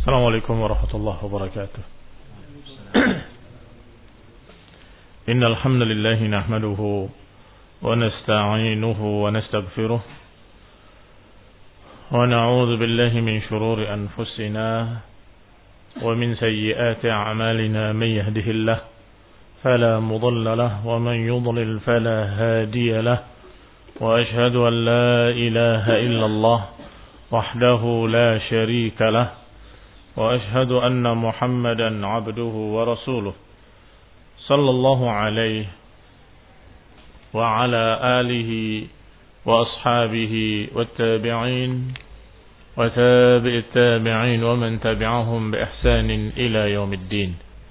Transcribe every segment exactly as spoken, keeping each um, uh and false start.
Assalamualaikum warahmatullahi wabarakatuh. Innal hamdalillah nahmaduhu wa nasta'inuhu wa nastaghfiruh wa na'udzu billahi min shururi anfusina wa min sayyiati a'malina man yahdihillahu fala mudilla lahu wa man yudlil fala hadiya lahu wa ashhadu an la ilaha illallah wahdahu la sharika lahu وأشهد أن محمدا عبده ورسوله صلى الله عليه وعلى آله وأصحابه والتابعين وتابع التابعين ومن تبعهم بإحسان إلى يوم الدين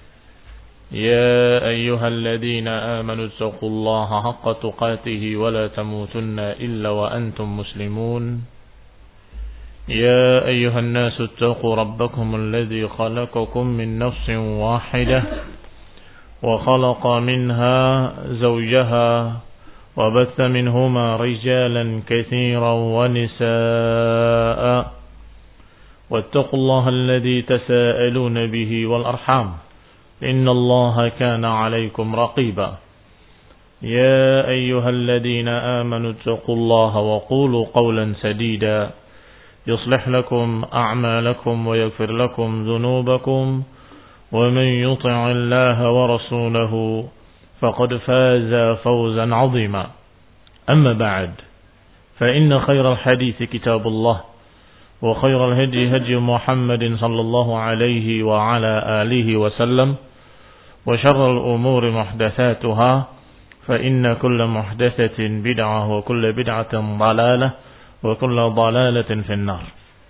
يا أيها الذين آمنوا اتقوا الله حق تقاته ولا تموتن إلا وأنتم مسلمون يا أيها الناس اتقوا ربكم الذي خلقكم من نفس واحدة وخلق منها زوجها وبث منهما رجالا كثيرا ونساء واتقوا الله الذي تساءلون به والأرحام إن الله كان عليكم رقيبا يا أيها الذين آمنوا اتقوا الله وقولوا قولا سديدا يصلح لكم أعمالكم ويغفر لكم ذنوبكم ومن يطع الله ورسوله فقد فاز فوزا عظيما أما بعد فإن خير الحديث كتاب الله وخير الهدي هدي محمد صلى الله عليه وعلى آله وسلم وشر الأمور محدثاتها فإن كل محدثة بدعة وكل بدعة ضلالة wa kullu dhalalatin finnar.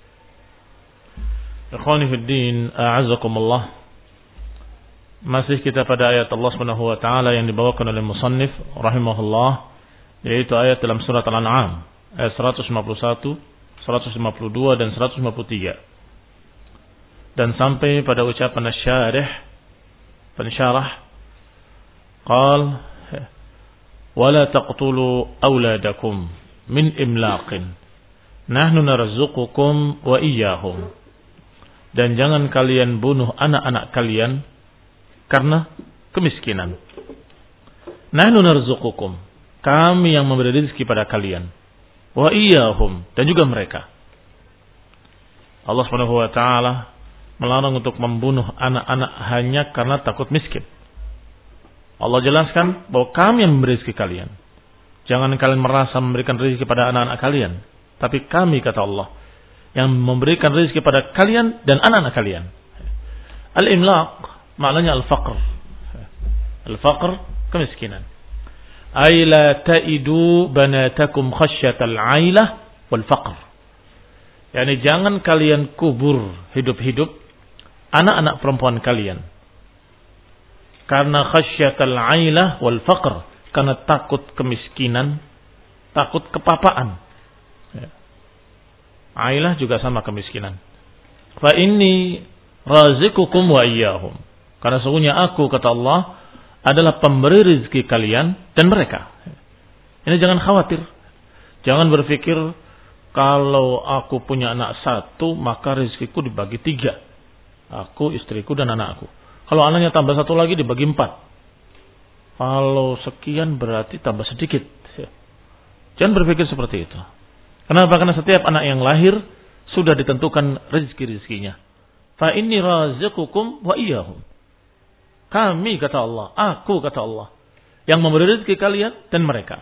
Ikhwani fid din, a'azzakumullah. Masih kita pada ayat Allah Subhanahu wa taala yang dibawakan oleh musannif rahimahullah, yaitu ayat dalam surat Al-An'am ayat seratus lima puluh satu, seratus lima puluh dua dan seratus lima puluh tiga. Dan sampai pada ucapan asy-syarih pensyarah qal wala taqtulu auladakum min imlaqin nahnu narzuqukum wa iyyahum, dan jangan kalian bunuh anak-anak kalian karena kemiskinan. Nahnu narzuqukum, kami yang memberi rezeki pada kalian, wa iyyahum, dan juga mereka. Allah Subhanahu wa taala melarang untuk membunuh anak-anak hanya karena takut miskin. Allah jelaskan bahwa kami yang memberi rezeki kalian. Jangan kalian merasa memberikan rezeki kepada anak-anak kalian, tapi kami, kata Allah, yang memberikan rezeki kepada kalian dan anak-anak kalian. Al-imlaq maknanya al-faqr. Al-faqr, kemiskinan. Ay la ta'idu banatakum khasyatal 'ailah wal faqr. Yani jangan kalian kubur hidup-hidup anak-anak perempuan kalian karena khasyatal 'ailah wal faqr, karena takut kemiskinan, takut kepapaan. Ya. Ailah juga sama kemiskinan. Fa inni razikukum wa iyyahum. Karena sesungguhnya aku, kata Allah, adalah pemberi rezeki kalian dan mereka. Ini jangan khawatir. Jangan berpikir kalau aku punya anak satu maka rezekiku dibagi tiga. Aku, istriku dan anakku. Kalau anaknya tambah satu lagi dibagi empat. Kalau sekian berarti tambah sedikit. Jangan berpikir seperti itu. Kenapa? Karena setiap anak yang lahir sudah ditentukan rezeki-rezekinya. Fa inni razikukum wa iyyahum. Kami, kata Allah, aku, kata Allah, yang memberi rezeki kalian dan mereka.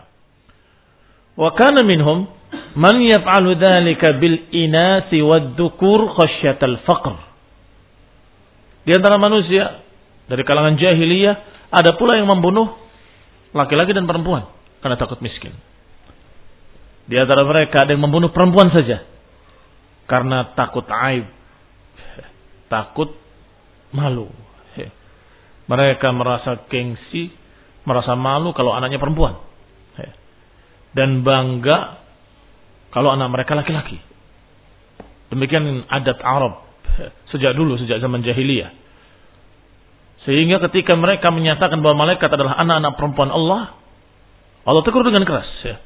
Wa kana minhum man yaf'alu dzalika bil inasi wad dhukur khasyatal faqr. Di antara manusia dari kalangan jahiliyah ada pula yang membunuh laki-laki dan perempuan karena takut miskin. Di antara mereka ada yang membunuh perempuan saja karena takut aib, takut malu. Mereka merasa gengsi, merasa malu kalau anaknya perempuan, dan bangga kalau anak mereka laki-laki. Demikian adat Arab sejak dulu, sejak zaman jahiliyah. Sehingga ketika mereka menyatakan bahwa malaikat adalah anak-anak perempuan Allah, Allah tegur dengan keras. Ya.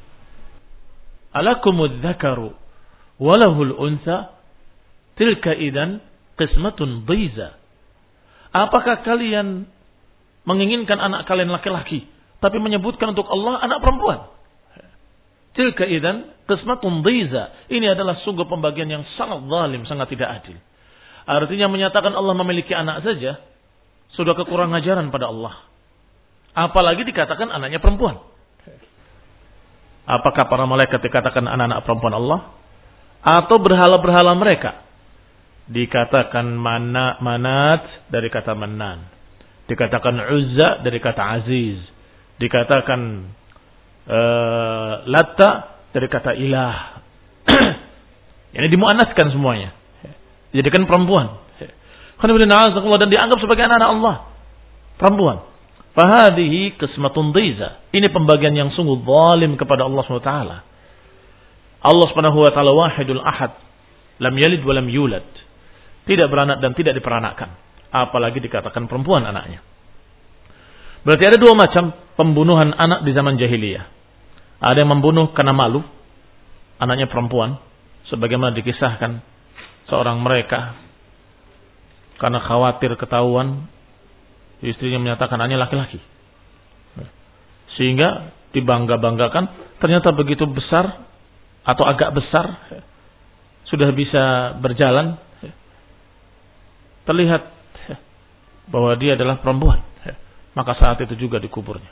Alakumudz dzakaru walahul unsa tilka idan qismatun dhiza. Apakah kalian menginginkan anak kalian laki-laki, tapi menyebutkan untuk Allah anak perempuan? Tilka idzan qismatun dhiza. Ini adalah sungguh pembagian yang sangat zalim, sangat tidak adil. Artinya menyatakan Allah memiliki anak saja sudah kekurang ajaran pada Allah. Apalagi dikatakan anaknya perempuan. Apakah para malaikat dikatakan anak-anak perempuan Allah? Atau berhala-berhala mereka dikatakan mana, manat dari kata manan, dikatakan uzza dari kata aziz, dikatakan uh, latta dari kata ilah. Ini dimuannaskan semuanya, jadikan perempuan. Dan dianggap sebagai anak-anak Allah, perempuan. Fahadihi qismatun dhiza. Ini pembagian yang sungguh zalim kepada Allah subhanahu wa taala. Allah subhanahu wa ta'ala wahidul ahad. Lam yalid wa lam yulad. Tidak beranak dan tidak diperanakkan. Apalagi dikatakan perempuan anaknya. Berarti ada dua macam pembunuhan anak di zaman jahiliyah. Ada yang membunuh karena malu. Anaknya perempuan. Sebagaimana dikisahkan seorang mereka. Karena khawatir ketahuan. Istrinya menyatakan anaknya laki-laki. Sehingga dibangga-banggakan. Ternyata begitu besar. Atau agak besar, sudah bisa berjalan, terlihat bahwa dia adalah perempuan, maka saat itu juga dikuburnya.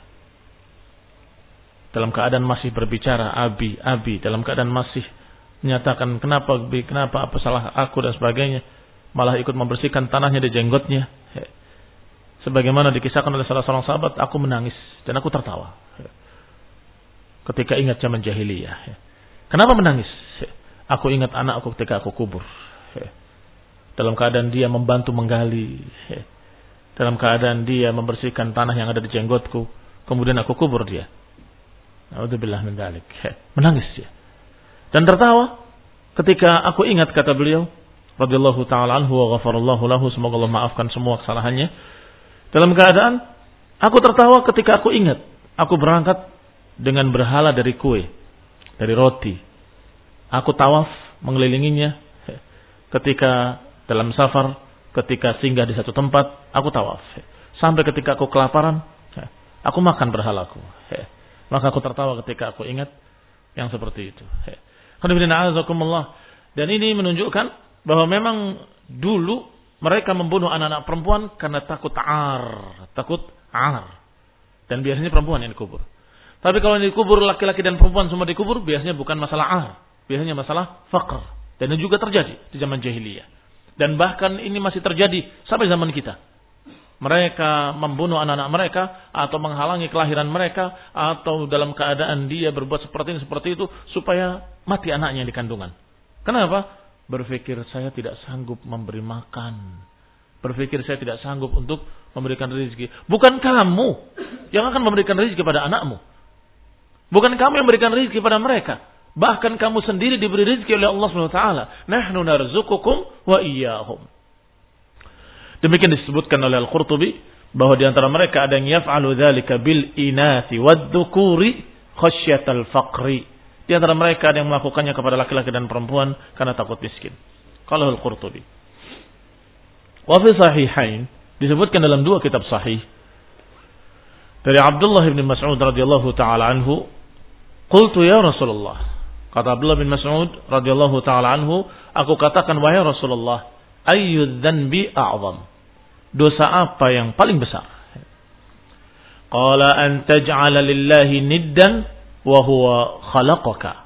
Dalam keadaan masih berbicara, abi, abi, dalam keadaan masih menyatakan kenapa, kenapa, apa salah aku dan sebagainya, malah ikut membersihkan tanahnya di jenggotnya. Sebagaimana dikisahkan oleh salah seorang sahabat, aku menangis dan aku tertawa ketika ingat zaman jahiliyah. Kenapa menangis? Aku ingat anak aku ketika aku kubur. Dalam keadaan dia membantu menggali. Dalam keadaan dia membersihkan tanah yang ada di jenggotku. Kemudian aku kubur dia. Na'udzubillah min dzalik. Menangis dia. Dan tertawa ketika aku ingat, kata beliau, radhiyallahu ta'ala anhu wa ghafarallahu lahu, semoga Allah maafkan semua kesalahannya. Dalam keadaan aku tertawa ketika aku ingat aku berangkat dengan berhala dari kue, dari roti. Aku tawaf mengelilinginya ketika dalam safar, ketika singgah di satu tempat, aku tawaf. Sampai ketika aku kelaparan, aku makan berhalaku. Maka aku tertawa ketika aku ingat yang seperti itu. Dan ini menunjukkan bahwa memang dulu mereka membunuh anak-anak perempuan karena takut ar, takut ar. Dan biasanya perempuan yang dikubur. Tapi kalau yang dikubur laki-laki dan perempuan semua dikubur, biasanya bukan masalah ar, biasanya masalah faqr. Dan ini juga terjadi di zaman jahiliyah. Dan bahkan ini masih terjadi sampai zaman kita. Mereka membunuh anak-anak mereka atau menghalangi kelahiran mereka atau dalam keadaan dia berbuat seperti ini seperti itu supaya mati anaknya di kandungan. Kenapa? Berpikir saya tidak sanggup memberi makan. Berpikir saya tidak sanggup untuk memberikan rezeki. Bukan kamu yang akan memberikan rezeki pada anakmu. Bukan kamu yang memberikan rezeki pada mereka. Bahkan kamu sendiri diberi rezeki oleh Allah subhanahu wa taala. Nahnu narzuqukum wa iyyahum. Demikian disebutkan oleh Al-Qurtubi bahwa di antara mereka ada yang yaf'alu dzalika bil inathi wad-dzukuri khasyatal faqri. Di antara mereka ada yang melakukannya kepada laki-laki dan perempuan karena takut miskin. Qala Al-Qurtubi. Wa fi sahihain, disebutkan dalam dua kitab sahih dari Abdullah bin Mas'ud radhiyallahu taala anhu, qultu ya Rasulullah. Kata Abdullah bin Mas'ud radhiyallahu taala anhu, aku katakan wahai Rasulullah, ayyu dzanbi a'zam? Dosa apa yang paling besar? Qala an taj'ala lillahi niddan wa huwa khalaqaka.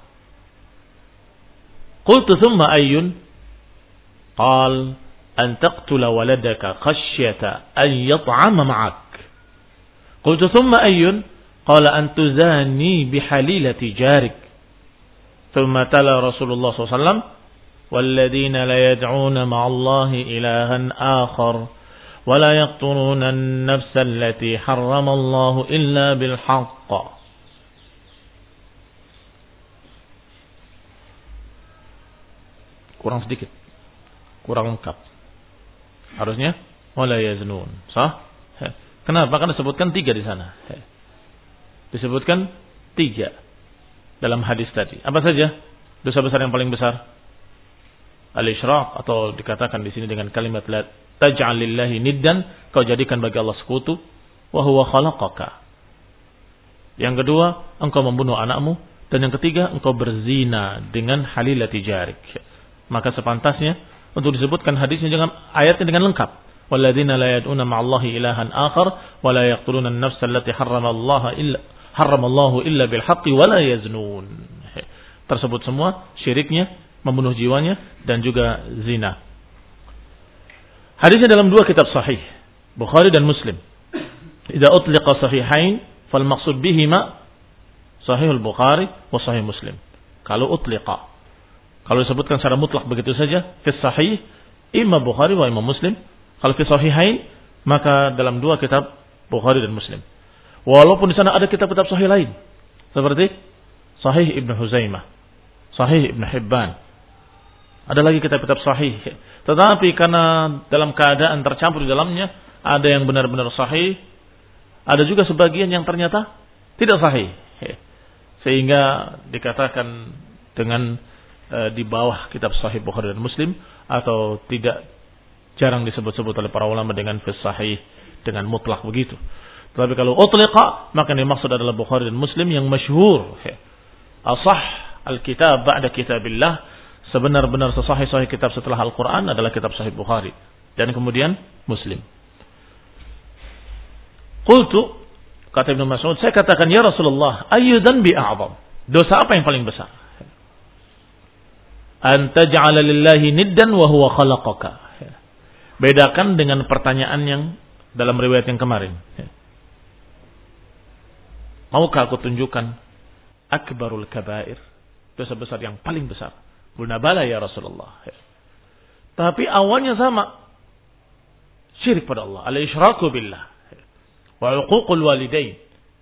Qultu thumma ayyun? Qal an taqtula waladaka khasyata an yat'ama ma'ak. Qultu thumma ayyun? Qala an tuzani bihalilati jarik. Thumma tala Rasulullah sallallahu alaihi wasallam والذين لا يدعون مع الله إلها آخر ولا يقتلون النفس التي حرم الله إلا بالحق. Kurang sedikit, kurang lengkap. Harusnya wala yaznun, sah? Kenapa? Karena disebutkan tiga di sana. Disebutkan tiga dalam hadis tadi. Apa saja dosa besar yang paling besar? al-isyraq, atau dikatakan di sini dengan kalimat la taj'al lillahi niddan, kau jadikan bagi Allah sekutu, wa huwa khalaqaka. Yang kedua, engkau membunuh anakmu, dan yang ketiga, engkau berzina dengan halilati jarik. Maka sepantasnya untuk disebutkan hadisnya dengan ayatnya dengan lengkap. Walladzina la yad'una ma'allahi ilahan akhar wa la yaqtuluna an-nafsa allati harramallaha illa harramallahu illa bil haqqi wa la yaznun. Tersebut semua syiriknya, membunuh jiwanya, dan juga zina. Hadisnya dalam dua kitab sahih, Bukhari dan Muslim. Idza utliqa sahihain fal maqsud bihima Sahihul Bukhari wa Sahih Muslim. Kalau utliqa, kalau disebutkan secara mutlak begitu saja, fi sahih imma Bukhari wa imma Muslim. Kalau fi sahihain, maka dalam dua kitab Bukhari dan Muslim. Walaupun di sana ada kitab-kitab sahih lain, seperti Sahih Ibnu Huzaimah, Sahih Ibnu Hibban. Ada lagi kitab-kitab sahih. Tetapi karena dalam keadaan tercampur di dalamnya, ada yang benar-benar sahih, ada juga sebagian yang ternyata tidak sahih. Sehingga dikatakan dengan e, di bawah kitab sahih Bukhari dan Muslim, atau tidak, jarang disebut-sebut oleh para ulama dengan fi sahih, dengan mutlak begitu. Tetapi kalau utliqa, maka yang dimaksud adalah Bukhari dan Muslim yang masyhur. Asah al-kitab ba'da kitabillah, sebenar-benar sesahih-sahih kitab setelah Al-Quran adalah kitab sahih Bukhari dan kemudian Muslim. Qultu, kata Ibnu Mas'ud, saya katakan, ya Rasulullah, ayyu dzanbi a'zam? Dosa apa yang paling besar? An taj'ala lillahi niddan wa huwa khalaqaka. Bedakan dengan pertanyaan yang dalam riwayat yang kemarin. Maukah aku tunjukkan akbarul kabair, dosa besar yang paling besar? Qulna bala ya Rasulullah. Tapi awalnya sama, syirik pada Allah, al-isyraku billah wa uququl walidain.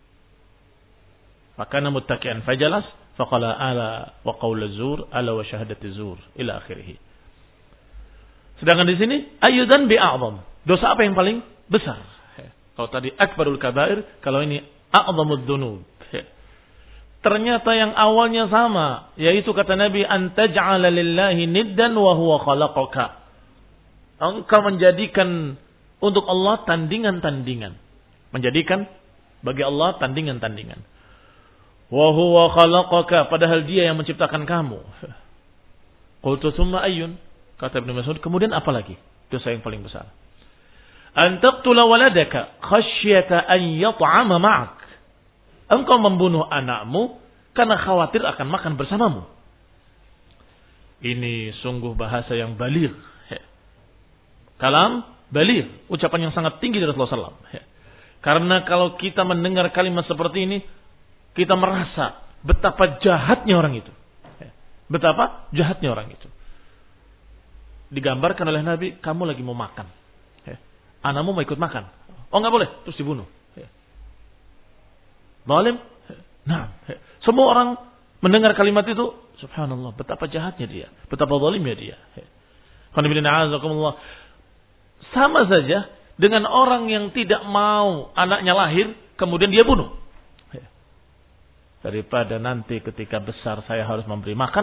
Fakana muttaki'an fajalas faqala ala wa qaul az-zur ala wa syahadati zur ila akhirih. Sedangkan di sini ayyudan bi a'zam, dosa apa yang paling besar? Kalau tadi akbarul kabair, kalau ini a'zamud dzunub. Ternyata yang awalnya sama, yaitu kata Nabi, antaj'ala lillahi niddan wa huwa khalaqaka. Engkau menjadikan untuk Allah tandingan-tandingan. Menjadikan bagi Allah tandingan-tandingan. Wa huwa khalaqaka, padahal Dia yang menciptakan kamu. Qultu tsumma ayyun? Kata Ibnu Mas'ud, kemudian apa lagi? Dosa yang paling besar. An taqtula waladaka khasyata an yat'ama ma'ak. Engkau membunuh anakmu karena khawatir akan makan bersamamu. Ini sungguh bahasa yang baligh. Kalam baligh, ucapan yang sangat tinggi dari Rasulullah sallallahu alaihi wasallam. Karena kalau kita mendengar kalimat seperti ini, kita merasa betapa jahatnya orang itu. Betapa jahatnya orang itu. Digambarkan oleh Nabi, kamu lagi mau makan. Anakmu mau ikut makan. Oh, enggak boleh, terus dibunuh. Zalim? Nah, semua orang mendengar kalimat itu, subhanallah, betapa jahatnya dia, betapa zalimnya dia. Sama saja dengan orang yang tidak mau anaknya lahir, kemudian dia bunuh. Daripada nanti ketika besar saya harus memberi makan,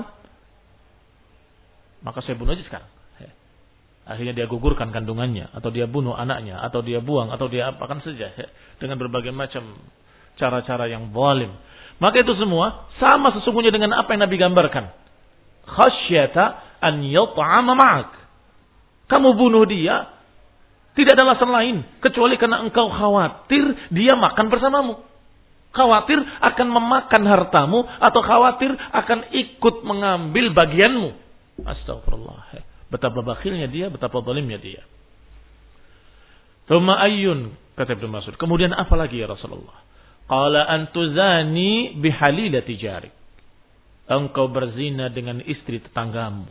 maka saya bunuh aja sekarang. Akhirnya dia gugurkan kandungannya, atau dia bunuh anaknya, atau dia buang, atau dia apakan saja, dengan berbagai macam cara-cara yang zalim. Maka itu semua sama sesungguhnya dengan apa yang Nabi gambarkan. Khasyata an yat'ama ma'ak. Kamu bunuh dia tidak ada alasan lain kecuali karena engkau khawatir dia makan bersamamu. Khawatir akan memakan hartamu, atau khawatir akan ikut mengambil bagianmu. Astagfirullah. Betapa bakhilnya dia, betapa zalimnya dia. Tsumma ayyun, kata Ibnu Mas'ud. Kemudian apa lagi ya Rasulullah? Qala antuzani bihalilati jarik. Engkau berzina dengan istri tetanggamu.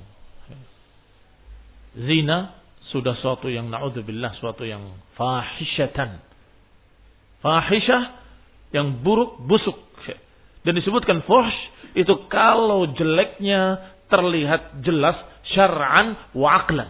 Zina sudah suatu yang na'udzubillah, suatu yang fahisyatan. Fahisyah yang buruk, busuk. Dan disebutkan fuhsh itu kalau jeleknya terlihat jelas syar'an wa aqlan.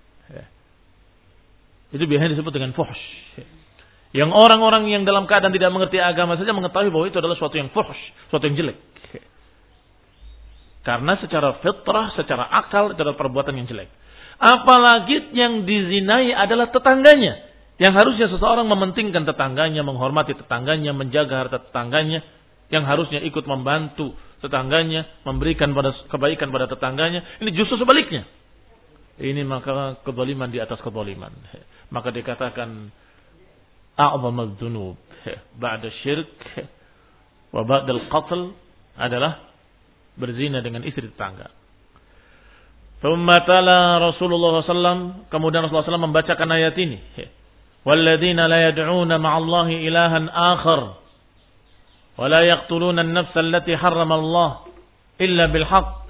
Itu biasanya disebut dengan fuhsh. Yang orang-orang yang dalam keadaan tidak mengerti agama saja mengetahui bahwa itu adalah suatu yang fuhsh, suatu yang jelek. Karena secara fitrah, secara akal, secara perbuatan yang jelek. Apalagi yang dizinai adalah tetangganya. Yang harusnya seseorang mementingkan tetangganya, menghormati tetangganya, menjaga harta tetangganya. Yang harusnya ikut membantu tetangganya, memberikan pada kebaikan pada tetangganya. Ini justru sebaliknya. Ini maka kezaliman di atas kezaliman. Maka dikatakan a'zamul dzunub ba'da syirk wa ba'dal qatl adalah berzina dengan istri tetangga. Thumma tala Rasulullah sallallahu alaihi wasallam, kemudian Rasulullah sallallahu alaihi wasallam membacakan ayat ini. Walladzina la yad'una ma'allahi ilahan akhar wa la yaqtuluna an-nafsa allati harrama Allah illa bil haqq.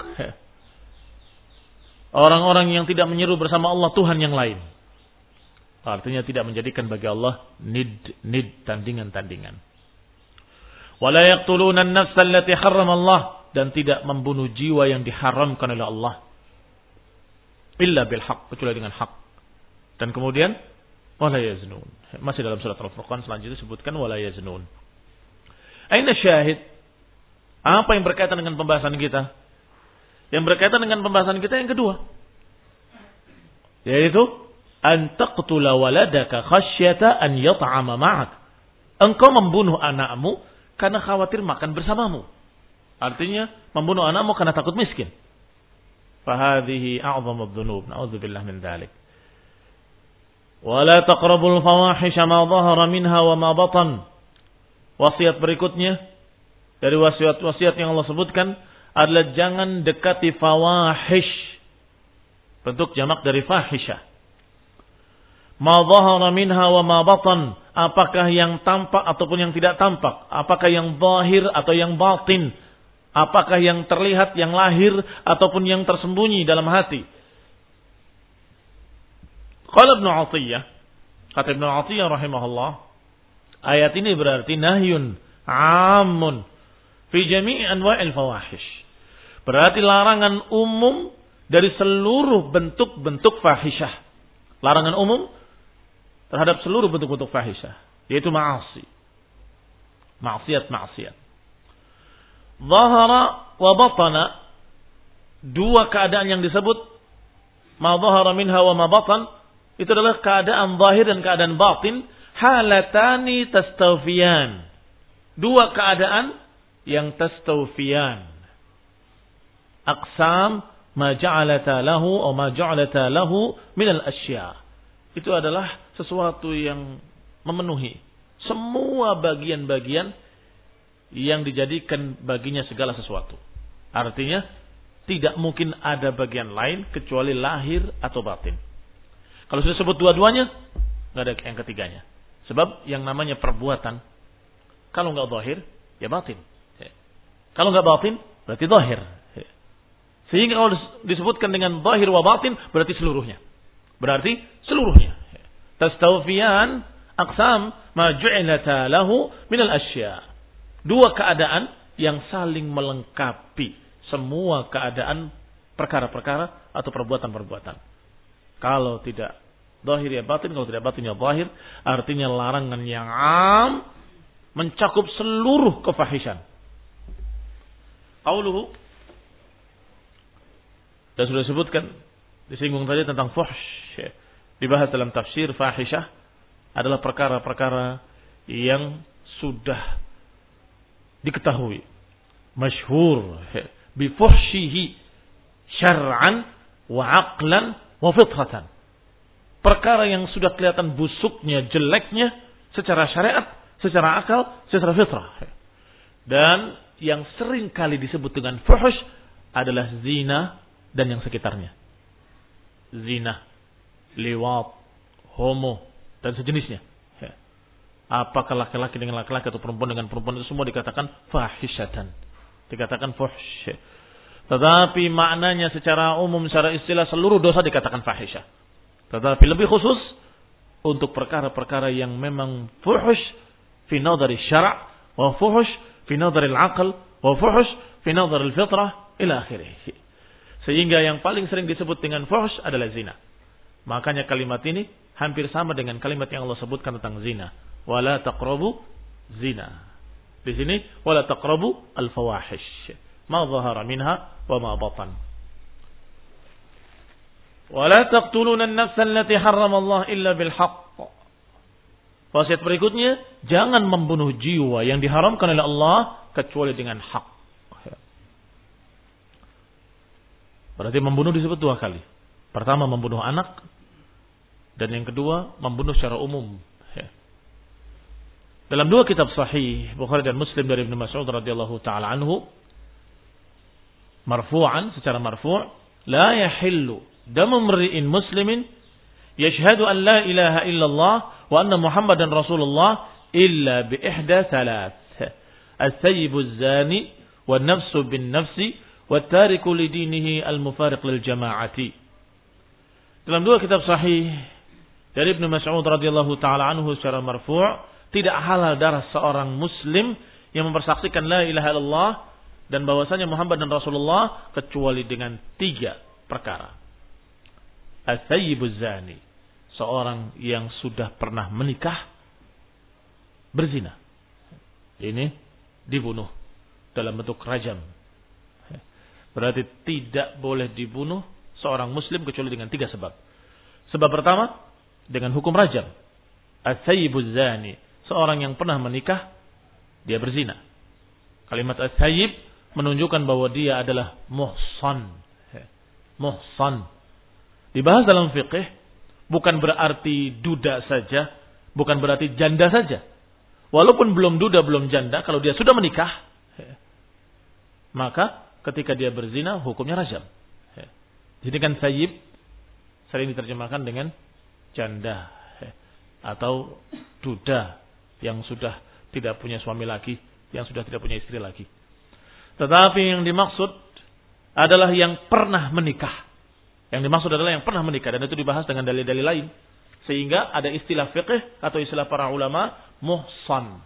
Orang-orang yang tidak menyeru bersama Allah Tuhan yang lain. Artinya tidak menjadikan bagi Allah nid-nid, tandingan-tandingan. Wa la yaqtuluna an-nafsa allati harrama Allah, dan tidak membunuh jiwa yang diharamkan oleh Allah illa bil haqq, kecuali dengan hak. Dan kemudian wala yaznun. Masih dalam surat Al-Furqan selanjutnya disebutkan wala yaznun. Aina syahid? Apa yang berkaitan dengan pembahasan kita? Yang berkaitan dengan pembahasan kita yang kedua, yaitu an taqtula waladaka khasyata an yat'ama ma'ak. Engkau membunuh anakmu karena khawatir makan bersamamu. Artinya membunuh anakmu karena takut miskin. Fahadhihi a'zamud dzunub. Na'udzubillah min dzalik. Wa la taqrabul fawahisha ma dhahara minha wa ma batan. Wasiat berikutnya dari wasiat-wasiat yang Allah sebutkan adalah jangan dekati fawahish. Bentuk jamak dari fahisha. Ma dhahara minha wa ma batan. Apakah yang tampak ataupun yang tidak tampak? Apakah yang zahir atau yang batin? Apakah yang terlihat, yang lahir, ataupun yang tersembunyi dalam hati? Qala Ibnu Athiyyah, kata Ibnu Athiyyah rahimahullah, ayat ini berarti nahyun amun fi jami'i anwa'il fawahish. Berarti larangan umum dari seluruh bentuk-bentuk fahisyah. Larangan umum terhadap seluruh bentuk-bentuk fahisyah, yaitu ma'asi. Maksiat-maksiat. Zahara wa batana, dua keadaan yang disebut ma zahara minha wa ma batan, itu adalah keadaan zahir dan keadaan batin, halatani tastawfiyan, dua keadaan yang tastawfiyan. Aqsam ma ja'alata lahu atau ma ja'alata lahu min al-asya', itu adalah sesuatu yang memenuhi semua bagian-bagian yang dijadikan baginya segala sesuatu. Artinya tidak mungkin ada bagian lain kecuali lahir atau batin. Kalau sudah sebut dua-duanya, nggak ada yang ketiganya. Sebab yang namanya perbuatan, kalau nggak zahir, ya batin. Kalau nggak batin, berarti zahir. Sehingga kalau disebutkan dengan zahir wa batin, berarti seluruhnya. Berarti seluruhnya. Tastawfiyan aqsam ma ju'ilata lahu min al-asya'. Dua keadaan yang saling melengkapi semua keadaan perkara-perkara atau perbuatan-perbuatan. Kalau tidak zahir ya batin, kalau tidak batin ya zahir, artinya larangan yang am mencakup seluruh kefahisan. Qauluhu, dan sudah disebutkan, disinggung tadi tentang fuhsh, dibahas dalam tafsir fahisyah adalah perkara-perkara yang sudah diketahui, masyhur bi fuhshihi syar'an wa aqlan wa fitratan. Perkara yang sudah kelihatan busuknya, jeleknya secara syariat, secara akal, secara fitrah. Dan yang sering kali disebut dengan fuhsh adalah zina dan yang sekitarnya. Zina, liwat, homo dan sejenisnya. Apakah laki-laki dengan laki-laki atau perempuan dengan perempuan, itu semua dikatakan fahishatan, dikatakan fuhsh. Tetapi maknanya secara umum, secara istilah, seluruh dosa dikatakan fahisyah. Tetapi lebih khusus untuk perkara-perkara yang memang fuhsh fi nadhari syara' wa fuhsh fi nadhari al-aql wa fuhsh fi nadhari al-fitrah ila akhirih. Sehingga yang paling sering disebut dengan fuhsh adalah zina. Makanya kalimat ini hampir sama dengan kalimat yang Allah sebutkan tentang zina. Wala taqrabu zina. Di sini wala taqrabu al-fawahish. ma dhahara minha wa ma batan. Wa la taqtuluna an-nafsa allati harrama Allah illa bil haqq. Wasiat berikutnya, jangan membunuh jiwa yang diharamkan oleh Allah kecuali dengan hak. Berarti membunuh disebut dua kali. Pertama membunuh anak, dan yang kedua membunuh secara umum. Dalam dua kitab sahih Bukhari dan Muslim dari Ibnu Mas'ud radhiyallahu taala anhu, marfu'an, secara marfu', la yahillu damu mri'in muslimin yashhadu an la ilaha illallah wa anna Muhammadan Rasulullah illa bi ihda thalath. As-sayyibu az-zani wan nafsu bin nafsi wat tariku li dinihi al-mufariq lil jama'ati. Dalam dua kitab sahih dari Ibnu Mas'ud radhiyallahu taala anhu secara marfu', tidak halal darah seorang muslim yang mempersaksikan la ilaha illallah dan bahwasanya Muhammad dan Rasulullah kecuali dengan tiga perkara. As-sayyibuz zani, seorang yang sudah pernah menikah berzina, ini dibunuh dalam bentuk rajam. Berarti tidak boleh dibunuh seorang muslim kecuali dengan tiga sebab. Sebab pertama dengan hukum rajam. As-sayyibuz zani, seorang yang pernah menikah, dia berzina. Kalimat as-sayyib menunjukkan bahwa dia adalah muhsan. Muhsan. Dibahas dalam fiqh, bukan berarti duda saja, bukan berarti janda saja. Walaupun belum duda, belum janda, kalau dia sudah menikah, maka ketika dia berzina, hukumnya rajam. Jadi kan sayyib sering diterjemahkan dengan janda atau duda yang sudah tidak punya suami lagi, yang sudah tidak punya istri lagi. Tetapi yang dimaksud adalah yang pernah menikah. Yang dimaksud adalah yang pernah menikah, dan itu dibahas dengan dalil-dalil lain. Sehingga ada istilah fiqh atau istilah para ulama, muhsan.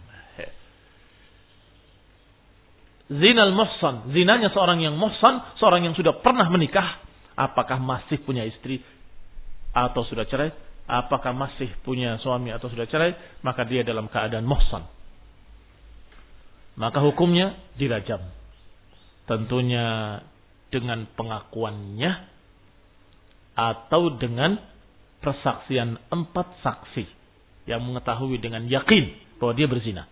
Zinal muhsan, zinanya seorang yang muhsan, seorang yang sudah pernah menikah, apakah masih punya istri atau sudah cerai, apakah masih punya suami atau sudah cerai, maka dia dalam keadaan muhsan. Maka hukumnya dirajam. Tentunya dengan pengakuannya atau dengan persaksian empat saksi yang mengetahui dengan yakin bahwa dia berzina.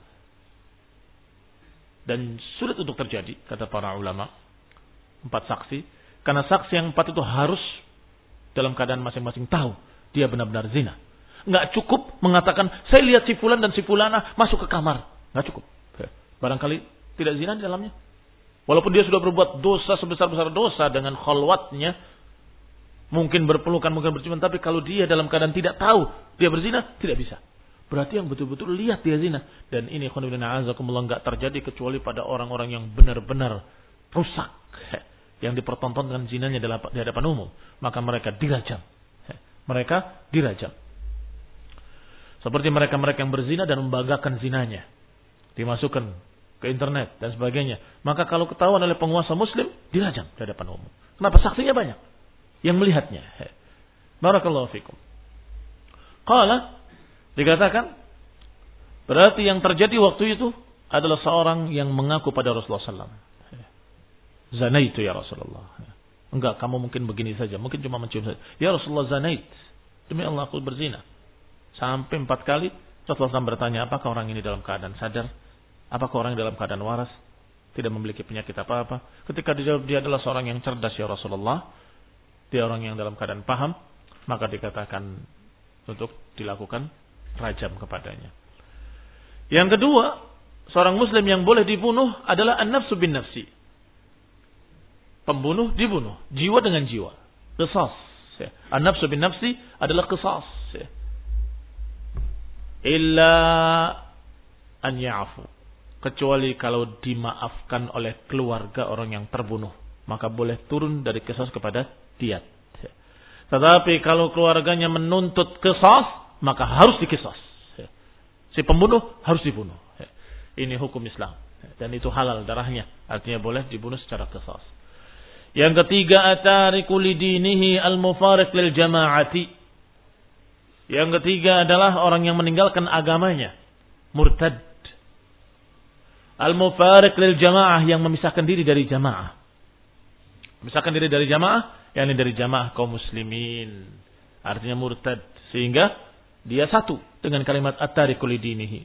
Dan sulit untuk terjadi, kata para ulama, empat saksi. Karena saksi yang empat itu harus dalam keadaan masing-masing tahu dia benar-benar zina. Nggak cukup mengatakan, saya lihat si fulan dan si fulana masuk ke kamar. Nggak cukup. Barangkali tidak zina di dalamnya. Walaupun dia sudah berbuat dosa sebesar-besar dosa dengan khalwatnya, mungkin berpelukan, mungkin berciuman, tapi kalau dia dalam keadaan tidak tahu dia berzina, tidak bisa. Berarti yang betul-betul lihat dia zina. Dan ini khonibina azakumullah nggak terjadi kecuali pada orang-orang yang benar-benar rusak, yang dipertontonkan zinanya di hadapan umum. Maka mereka dirajam. Mereka dirajam. Seperti mereka-mereka yang berzina dan membanggakan zinanya, dimasukkan ke internet dan sebagainya. Maka kalau ketahuan oleh penguasa muslim, dirajam di hadapan umum. Kenapa? Saksinya banyak yang melihatnya. Barakallahu fikum. Qala, dikatakan, berarti yang terjadi waktu itu adalah seorang yang mengaku pada Rasulullah sallallahu alaihi wasallam. Zanaitu ya Rasulullah. Enggak, kamu mungkin begini saja, mungkin cuma mencium saja. Ya Rasulullah, zanait. Demi Allah aku berzina. Sampai empat kali Rasulullah sallallahu alaihi wasallam bertanya, apakah orang ini dalam keadaan sadar? Apakah orang dalam keadaan waras? Tidak memiliki penyakit apa-apa? Ketika dijawab dia adalah seorang yang cerdas ya Rasulullah, dia orang yang dalam keadaan paham, maka dikatakan untuk dilakukan rajam kepadanya. Yang kedua, seorang muslim yang boleh dibunuh adalah an-nafsu bin nafsi. Pembunuh dibunuh, jiwa dengan jiwa. Qisas. An-nafsu bin nafsi adalah qisas. Illa an ya'fu. Kecuali kalau dimaafkan oleh keluarga orang yang terbunuh, maka boleh turun dari qisas kepada diyat. Tetapi kalau keluarganya menuntut qisas, maka harus dikisas. Si pembunuh harus dibunuh. Ini hukum Islam. Dan itu halal darahnya. Artinya boleh dibunuh secara qisas. Yang ketiga, atariku lidinihi al-mufariq lil jama'ati. Yang ketiga adalah orang yang meninggalkan agamanya. Murtad. Al-mufariq lil jamaah, yang memisahkan diri dari jamaah. Memisahkan diri dari jamaah, yakni dari jamaah kaum muslimin. Artinya murtad. Sehingga dia satu dengan kalimat at-tariku lidinihi.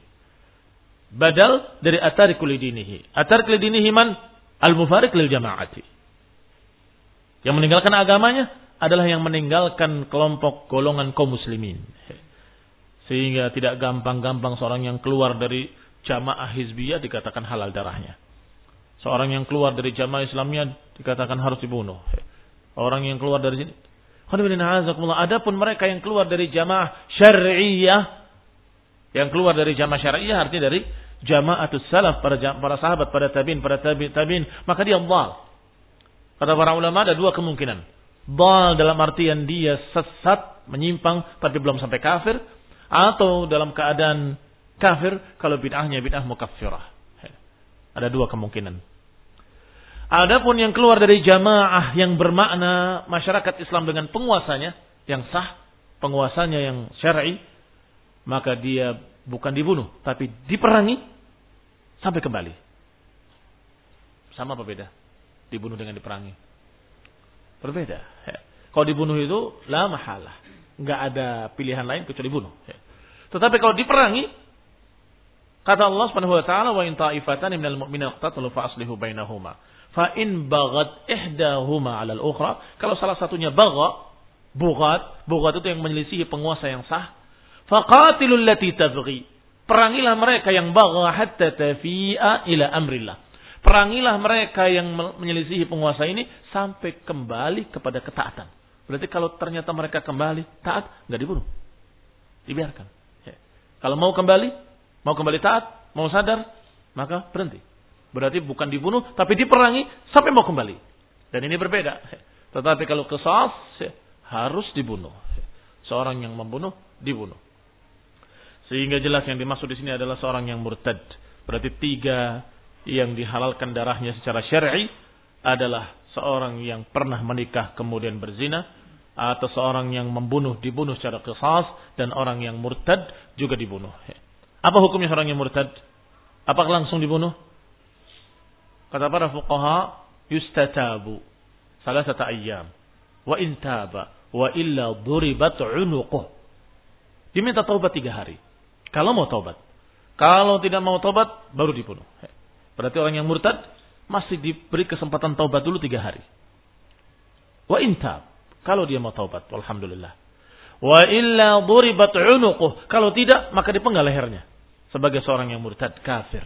Badal dari at-tariku lidinihi. At-tariku lidinihi man? Al-mufariq lil jamaati. Yang meninggalkan agamanya adalah yang meninggalkan kelompok golongan kaum muslimin. Sehingga tidak gampang-gampang seorang yang keluar dari jamaah hizbiyah dikatakan halal darahnya. Seorang yang keluar dari jamaah Islamiyah dikatakan harus dibunuh. Orang yang keluar dari sini. Adapun mereka yang keluar dari jamaah syari'iyah, yang keluar dari jamaah syari'iyah artinya dari jamaatus salaf, para para sahabat, para tabi'in, para tabi'in, tabi'in, maka dia dhal. Kata para ulama ada dua kemungkinan. Dhal dalam artian dia sesat, menyimpang tapi belum sampai kafir, atau dalam keadaan kafir kalau bid'ahnya bid'ah mukaffirah. Ada dua kemungkinan. Adapun yang keluar dari jamaah yang bermakna masyarakat Islam dengan penguasanya yang sah, penguasanya yang syar'i, maka dia bukan dibunuh tapi diperangi sampai kembali. Sama apa beda? Dibunuh dengan diperangi? Berbeda. Kalau dibunuh itu la mahalah, enggak ada pilihan lain kecuali bunuh. Tetapi kalau diperangi, kata Allah Subhanahu wa taala, wa in ta'ifatan minal mu'minina iqtatalu fa aslihu bainahuma. Fa in baghat ihdahuma 'ala al-ukhra, kalau salah satunya bagha, bughat, bughat itu yang menyelisihi penguasa yang sah, faqatilul lati tabghi. Perangilah mereka yang bagha hatta tafi'a ila amrillah. Perangilah mereka yang menyelisihi penguasa ini sampai kembali kepada ketaatan. Berarti kalau ternyata mereka kembali taat, enggak dibunuh. Dibiarkan. Kalau mau kembali, mau kembali taat, mau sadar, maka berhenti. Berarti bukan dibunuh, tapi diperangi sampai mau kembali. Dan ini berbeda. Tetapi kalau qisas, harus dibunuh. Seorang yang membunuh, dibunuh. Sehingga jelas yang dimaksud di sini adalah seorang yang murtad. Berarti tiga yang dihalalkan darahnya secara syar'i adalah seorang yang pernah menikah kemudian berzina, atau seorang yang membunuh dibunuh secara qisas, dan orang yang murtad juga dibunuh. Apa hukumnya seorang yang murtad? Apakah langsung dibunuh? Kata para fuqaha, yustatabu salasata ayyam wa in taba wa illa duribat unuquh. Diminta taubat tiga hari. Kalau mau taubat. Kalau tidak mau taubat, baru dibunuh. Berarti orang yang murtad masih diberi kesempatan taubat dulu tiga hari. Wa in tab, kalau dia mau taubat, alhamdulillah. Wa illa duribat unuquh. Kalau tidak, maka dipenggal lehernya sebagai seorang yang murtad kafir.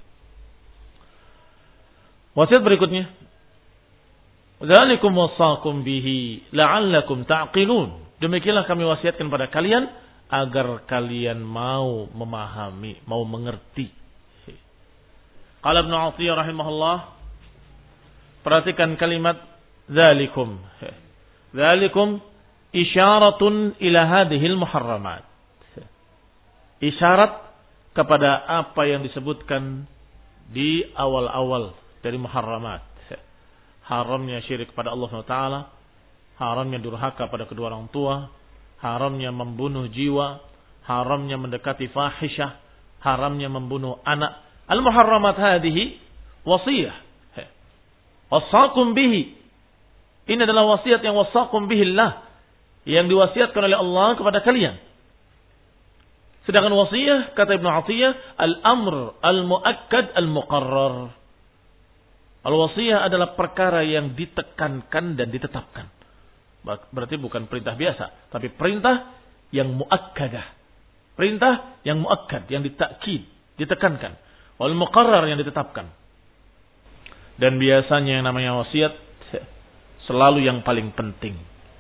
Wasiat berikutnya, dzalikum wasaqum bihi la'allakum ta'qilun. Demikianlah kami wasiatkan pada kalian agar kalian mau memahami, mau mengerti. Qala Ibnu Athiyah rahimahullah, perhatikan kalimat dzalikum. Dzalikum isyaratun ila hadhil muharramat. Isyarat kepada apa yang disebutkan di awal-awal dari muharramat. Haramnya syirik kepada Allah subhanahu wa taala, haramnya durhaka pada kedua orang tua, haramnya membunuh jiwa, haramnya mendekati fahisyah, haramnya membunuh anak. Al-muharramat hadhihi wasiyah. Wasaqum bihi. Ini adalah wasiat yang wasaqum bihi Allah, yang diwasiatkan oleh Allah kepada kalian. Sedangkan wasiyah, kata Ibnu Athiyah, al-amr al-muakkad al-muqarrar. Al-wasiyah adalah perkara yang ditekankan dan ditetapkan. Berarti bukan perintah biasa, tapi perintah yang muakkadah. Perintah yang muakkad, yang ditakkid, ditekankan. Wal-muqarrar yang ditetapkan. Dan biasanya yang namanya wasiat selalu yang paling penting.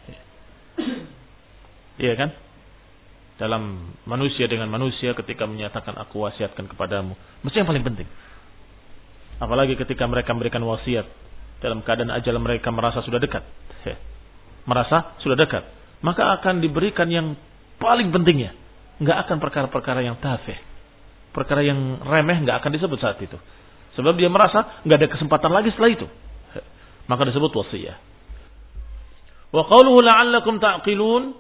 Iya kan? Dalam manusia dengan manusia ketika menyatakan aku wasiatkan kepadamu, mesti yang paling penting. Apalagi ketika mereka memberikan wasiat dalam keadaan ajal mereka merasa sudah dekat. Merasa sudah dekat. Maka akan diberikan yang paling pentingnya. Enggak akan perkara-perkara yang tafih. Perkara yang remeh enggak akan disebut saat itu. Sebab dia merasa enggak ada kesempatan lagi setelah itu. Maka disebut wasiat. Wa qawluhu la'allakum ta'qilun.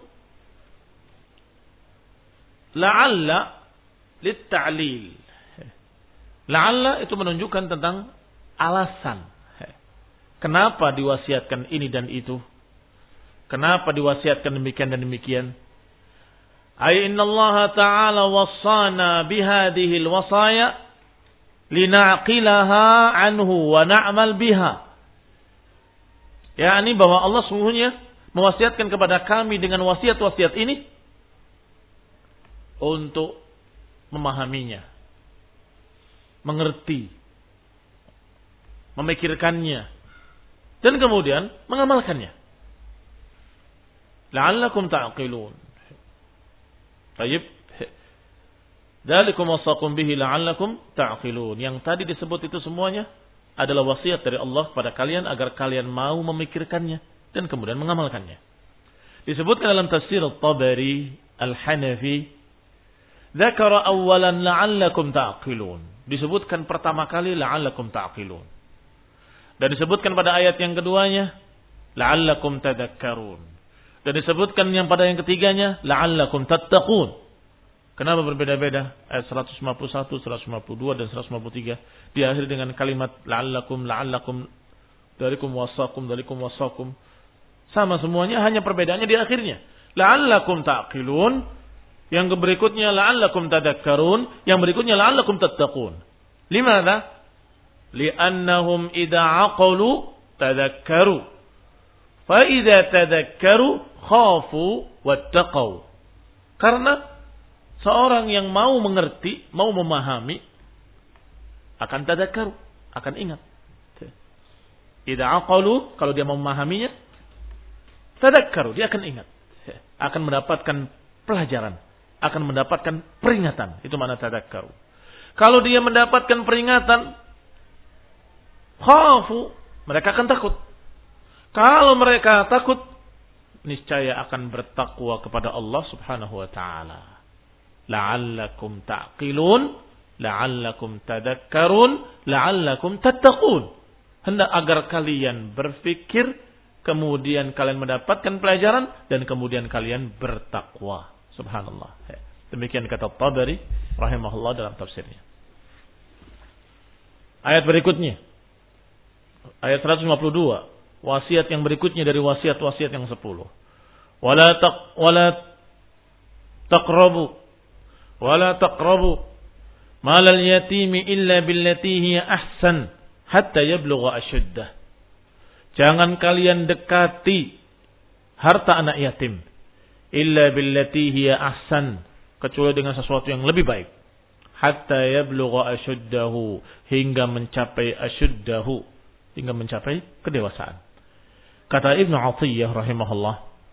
La'alla lit-ta'lil. La'alla itu menunjukkan tentang alasan. Kenapa diwasiatkan ini dan itu? Kenapa diwasiatkan demikian dan demikian? Ay inna Allah Ta'ala wassana bihadihil wasaya linaqilaha anhu wa na'mal biha. yakni bahwa Allah sungguhnya mewasiatkan kepada kami dengan wasiat-wasiat ini untuk memahaminya, mengerti, memikirkannya, dan kemudian mengamalkannya. La'allakum ta'qilun. Baik. Dzalikum wasaqum bihi la'allakum ta'qilun. Yang tadi disebut itu semuanya adalah wasiat dari Allah kepada kalian agar kalian mau memikirkannya dan kemudian mengamalkannya. Disebutkan dalam tafsir At-Tabari Al-Hanafi, dzakara awwalan la'allakum ta'qilun. Disebutkan pertama kali la'allakum ta'qilun. Dan disebutkan pada ayat yang keduanya la'allakum tadakkarun. Dan disebutkan yang pada yang ketiganya la'allakum tattaqun. Kenapa berbeda-beda? Ayat seratus lima puluh satu, seratus lima puluh dua dan seratus lima puluh tiga diakhiri dengan kalimat la'allakum la'allakum dalikum wasaqum dalikum wasaqum. Sama semuanya, hanya perbedaannya di akhirnya. La'allakum ta'qilun, yang berikutnya la'allakum tadakkarun, yang berikutnya la'allakum tattaqun. Limadha? Li'annahum idza 'aqalu tadakkaru. Fa idza tadakkaru khafu wattaqau. Karena seorang yang mau mengerti, mau memahami, akan tadakkaru, akan ingat. Idza 'aqalu, kalau dia mau memahaminya, tadakkaru, dia akan ingat, akan mendapatkan pelajaran, akan mendapatkan peringatan. Itu makna tadakkaru. Kalau dia mendapatkan peringatan, khafu, mereka akan takut. Kalau mereka takut, niscaya akan bertakwa kepada Allah Subhanahu wa taala. La'allakum ta'qilun, la'allakum tadakkarun, la'allakum tattaqun. Hendak agar kalian berfikir, kemudian kalian mendapatkan pelajaran, dan kemudian kalian bertakwa. Subhanallah. Demikian kata Tabari rahimahullah dalam tafsirnya. Ayat berikutnya, ayat seratus lima puluh dua, wasiat yang berikutnya dari wasiat-wasiat yang sepuluh. Wala taq wala taqrabu wala taqrabu malal yatimi illa billati hiya ahsan hatta yablugha ashuddah. Jangan kalian dekati harta anak yatim illa billati hiya ahsan, kecuali dengan sesuatu yang lebih baik. Hatta yablugha ashuddahu, hingga mencapai ashuddahu, hingga mencapai kedewasaan. Kata Ibnu Athiyyah rahimahullah,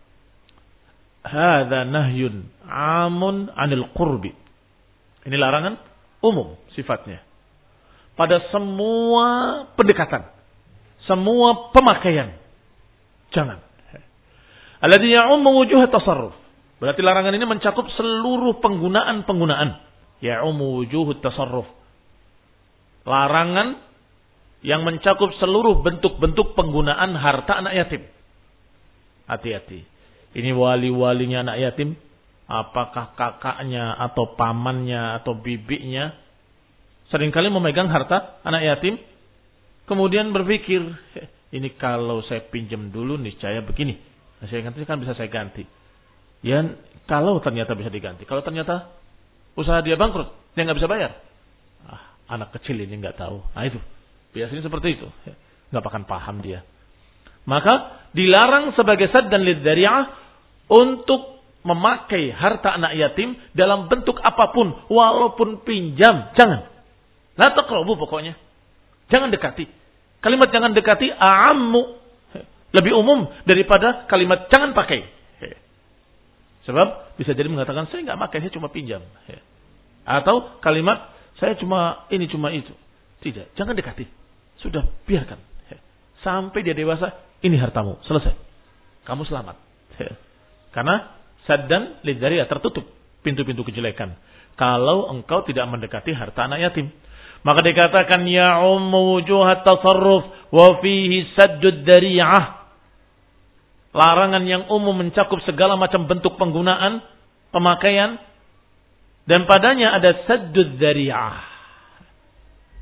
hadza nahyun 'amun 'anil qurbi. Ini larangan umum sifatnya pada semua pendekatan, semua pemakaian. Jangan. Alladhi ya'ummu wujuh tasarruf. Berarti larangan ini mencakup seluruh penggunaan-penggunaan. Ya'ummu wujuh tasarruf. Larangan yang mencakup seluruh bentuk-bentuk penggunaan harta anak yatim. Hati-hati. Ini wali-walinya anak yatim, apakah kakaknya atau pamannya atau bibinya, seringkali memegang harta anak yatim, kemudian berpikir, ini kalau saya pinjam dulu niscaya begini, nah, saya ganti kan bisa saya ganti. Ya, kalau ternyata bisa diganti, kalau ternyata usaha dia bangkrut, dia nggak bisa bayar. Ah, anak kecil ini nggak tahu. Nah itu. Biasanya seperti itu. Nggak akan paham dia. Maka dilarang sebagai sad dan lidzari'ah untuk memakai harta anak yatim dalam bentuk apapun. Walaupun pinjam. Jangan. La taqrabu pokoknya. Jangan dekati. Kalimat jangan dekati a'ammu. Lebih umum daripada kalimat jangan pakai. Sebab bisa jadi mengatakan saya nggak pakai, saya cuma pinjam. Atau kalimat saya cuma ini cuma itu. Tidak. Jangan dekati. Sudah, biarkan. Sampai dia dewasa, ini hartamu. Selesai. Kamu selamat. Karena saddan lidzari'ah, tertutup pintu-pintu kejelekan. Kalau engkau tidak mendekati harta anak yatim. Maka dikatakan, ya'ummu wujuhat tasarruf wa fihi saddud dari'ah. Larangan yang umum mencakup segala macam bentuk penggunaan, pemakaian. Dan padanya ada saddud dari'ah.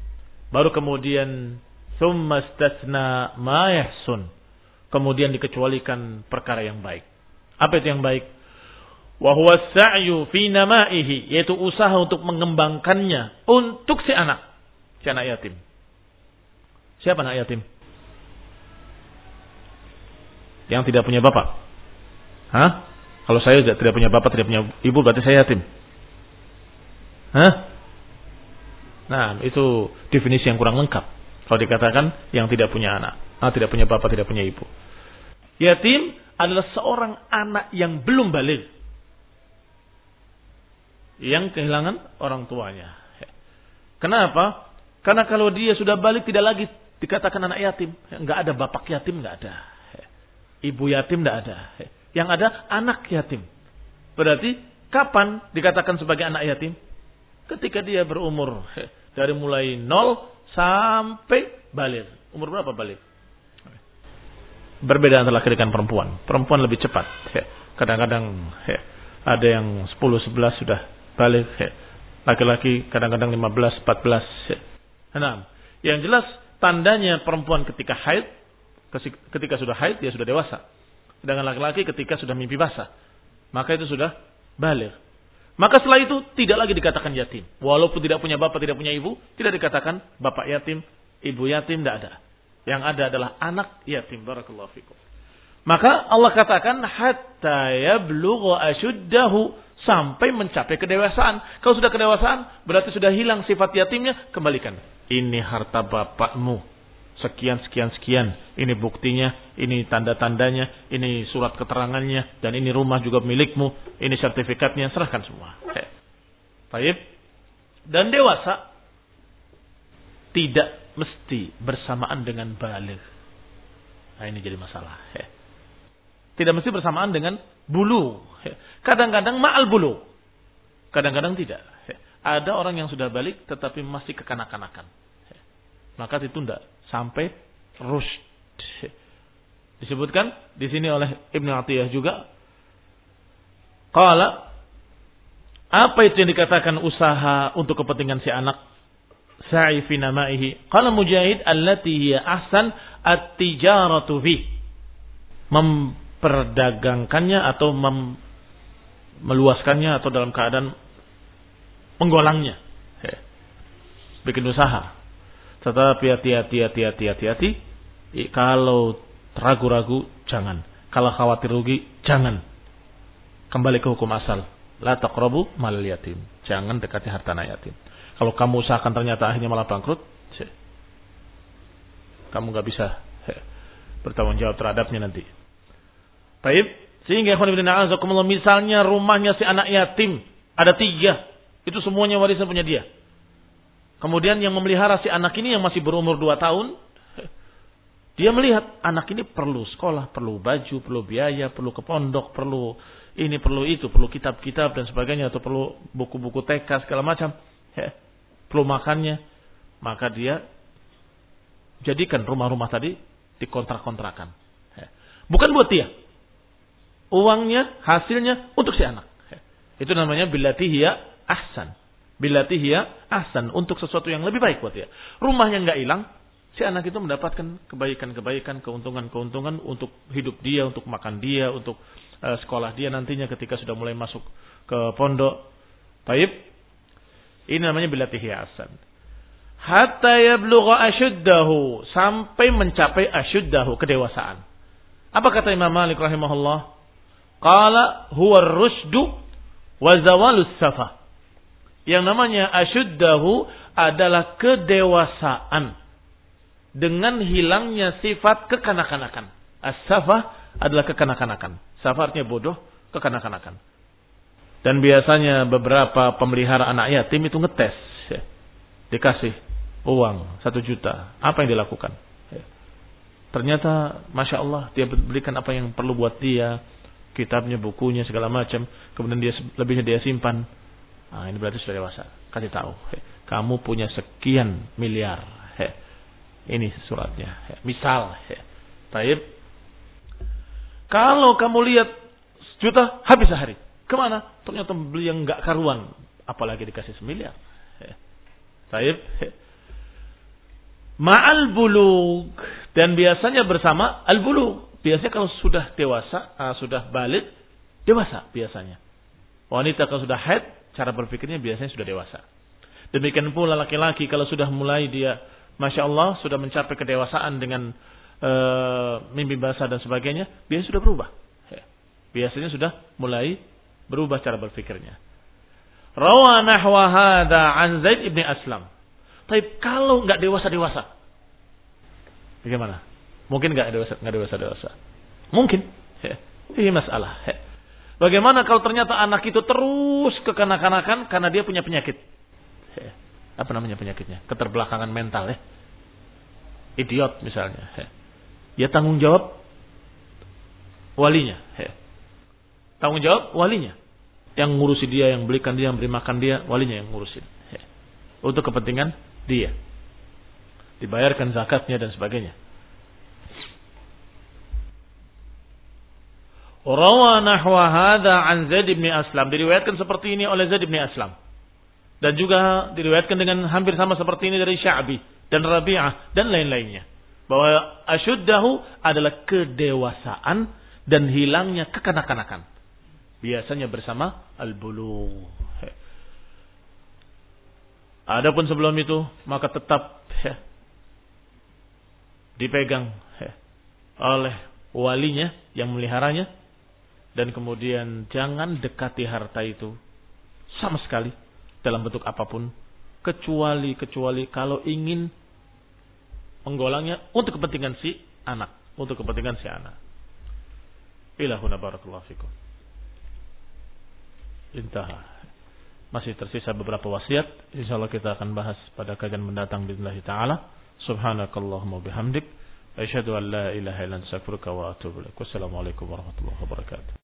Baru kemudian tsumma istatsna ma yahsun. Kemudian dikecualikan perkara yang baik. Apa itu yang baik? Wa huwa as-sa'yu fi nama'ihi, yaitu usaha untuk mengembangkannya untuk si anak, si anak yatim. Siapa anak yatim? Yang tidak punya bapak. Hah? Kalau saya tidak punya bapak, tidak punya ibu, berarti saya yatim. Hah? Nah, itu definisi yang kurang lengkap. Kalau dikatakan yang tidak punya anak, ah, tidak punya bapak, tidak punya ibu. Yatim adalah seorang anak yang belum baligh, yang kehilangan orang tuanya. Kenapa? Karena kalau dia sudah balik tidak lagi dikatakan anak yatim. Enggak ada bapak yatim, enggak ada. Ibu yatim enggak ada. Yang ada anak yatim. Berarti kapan dikatakan sebagai anak yatim? Ketika dia berumur dari mulai nol sampai balik. Umur berapa balik? Berbeda antara laki-laki dan perempuan. Perempuan lebih cepat. Kadang-kadang ada yang sepuluh sebelas sudah balik. Laki-laki kadang-kadang lima belas empat belas. Nah, yang jelas tandanya perempuan ketika haid, ketika sudah haid dia sudah dewasa. Sedangkan laki-laki ketika sudah mimpi basah, maka itu sudah balik. Maka setelah itu tidak lagi dikatakan yatim. Walaupun tidak punya bapak, tidak punya ibu, tidak dikatakan bapak yatim, ibu yatim, tidak ada. Yang ada adalah anak yatim. Barakallahu fikum. Maka Allah katakan hatta yablugha ashuddahu, sampai mencapai kedewasaan. Kalau sudah kedewasaan berarti sudah hilang sifat yatimnya, kembalikan. Ini harta bapakmu. Sekian sekian sekian. Ini buktinya, ini tanda-tandanya, ini surat keterangannya, dan ini rumah juga milikmu, ini sertifikatnya, serahkan semua. Baik. Dan dewasa tidak mesti bersamaan dengan baligh. Nah, ini jadi masalah. Tidak mesti bersamaan dengan bulu. Kadang-kadang ma'al bulu. Kadang-kadang tidak. Ada orang yang sudah balik tetapi masih kekanak-kanakan. Maka ditunda sampai rushd. Disebutkan di sini oleh Ibnu Atiyah juga. Qala, apa itu yang dikatakan usaha untuk kepentingan si anak? Sa'i fi nama'ihi. Qala Mujahid, allati hiya ahsan at-tijaratu fi. Memperdagangkannya atau mem, meluaskannya atau dalam keadaan menggolangnya. Bikin usaha. Tetapi hati-hati, hati-hati, hati-hati. Kalau ragu-ragu, jangan. Kalau khawatir rugi, jangan. Kembali ke hukum asal. La taqrabu malal yatim. Jangan dekati harta anak yatim. Kalau kamu usahakan ternyata akhirnya malah bangkrut, kamu nggak bisa bertanggung jawab terhadapnya nanti. Baik, sehingga misalnya rumahnya si anak yatim ada tiga, itu semuanya warisan punya dia. Kemudian yang memelihara si anak ini yang masih berumur dua tahun, dia melihat anak ini perlu sekolah, perlu baju, perlu biaya, perlu ke pondok, perlu ini, perlu itu, perlu kitab-kitab dan sebagainya, atau perlu buku-buku T K segala macam, ya, perlu makannya, maka dia jadikan rumah-rumah tadi dikontrak-kontrakan. Ya. Bukan buat dia, uangnya, hasilnya untuk si anak. Ya. Itu namanya billati hiya ahsan. Billati hiya ahsan, untuk sesuatu yang lebih baik buat dia. Rumahnya nggak hilang, si anak itu mendapatkan kebaikan-kebaikan, keuntungan-keuntungan untuk hidup dia, untuk makan dia, untuk uh, sekolah dia nantinya ketika sudah mulai masuk ke pondok. Baik, ini namanya billati hiya ahsan. Hatta yablugha ashuddahu, sampai mencapai ashuddahu, kedewasaan. Apa kata Imam Malik rahimahullah? Qala huwa ar-rusydu wa zawalus safah. Yang namanya ashuddahu adalah kedewasaan dengan hilangnya sifat kekanak-kanakan. As-safah adalah kekanak-kanakan. Safah artinya bodoh, kekanak-kanakan. Dan biasanya beberapa pemelihara anak yatim itu ngetes. Ya. Dikasih uang satu juta. Apa yang dilakukan? Ya. Ternyata Masya Allah dia berikan apa yang perlu buat dia. Kitabnya, bukunya, segala macam. Kemudian dia lebihnya dia simpan. Nah, ini berarti sudah dewasa. Kasih tahu. He, kamu punya sekian miliar. He, ini suratnya. He, misal. He, taib. Kalau kamu lihat sejuta habis sehari. Kemana? Ternyata beli yang enggak karuan. Apalagi dikasih semiliar. He, taib. He. Ma'al bulug, dan biasanya bersama al-bulug. Biasanya kalau sudah dewasa, uh, sudah balik, dewasa biasanya. Wanita kalau sudah haid, cara berpikirnya biasanya sudah dewasa. Demikian pula laki-laki kalau sudah mulai dia, Masya Allah, sudah mencapai kedewasaan dengan uh, mimpi basah dan sebagainya, biasanya sudah berubah. Biasanya sudah mulai berubah cara berpikirnya. Rawa nahwa hadha an Zaid ibn Aslam. Tapi kalau enggak dewasa-dewasa, bagaimana? Mungkin enggak dewasa, enggak dewasa-dewasa. Mungkin. Ini masalah. Bagaimana kalau ternyata anak itu terus kekanak-kanakan karena dia punya penyakit? Apa namanya penyakitnya? Keterbelakangan mental ya. Idiot misalnya. Ya tanggung jawab walinya. Tanggung jawab walinya. Yang ngurusi dia, yang belikan dia, yang beri makan dia, walinya yang ngurusin. Untuk kepentingan dia. Dibayarkan zakatnya dan sebagainya. Rawa nahwa hadza an Zaid bin Aslam. Diriwayatkan seperti ini oleh Zaid bin Aslam. Dan juga diriwayatkan dengan hampir sama seperti ini dari Sya'bi dan Rabi'ah dan lain-lainnya. Bahwa asyuddahu adalah kedewasaan dan hilangnya kekanak-kanakan. Biasanya bersama al-bulugh. Adapun sebelum itu maka tetap ya, dipegang ya, oleh walinya yang meliharanya, dan kemudian jangan dekati harta itu sama sekali dalam bentuk apapun, kecuali kecuali kalau ingin menggolangnya untuk kepentingan si anak, untuk kepentingan si anak. Ilahuna barakallahu fikum. Intah. Masih tersisa beberapa wasiat. Insyaallah kita akan bahas pada kajian mendatang billahi taala. Subhanakallahumma bihamdik, asyhadu an la ilaha illa anta astaghfiruka wa atubu ilaik. Wassalamualaikum warahmatullahi wabarakatuh.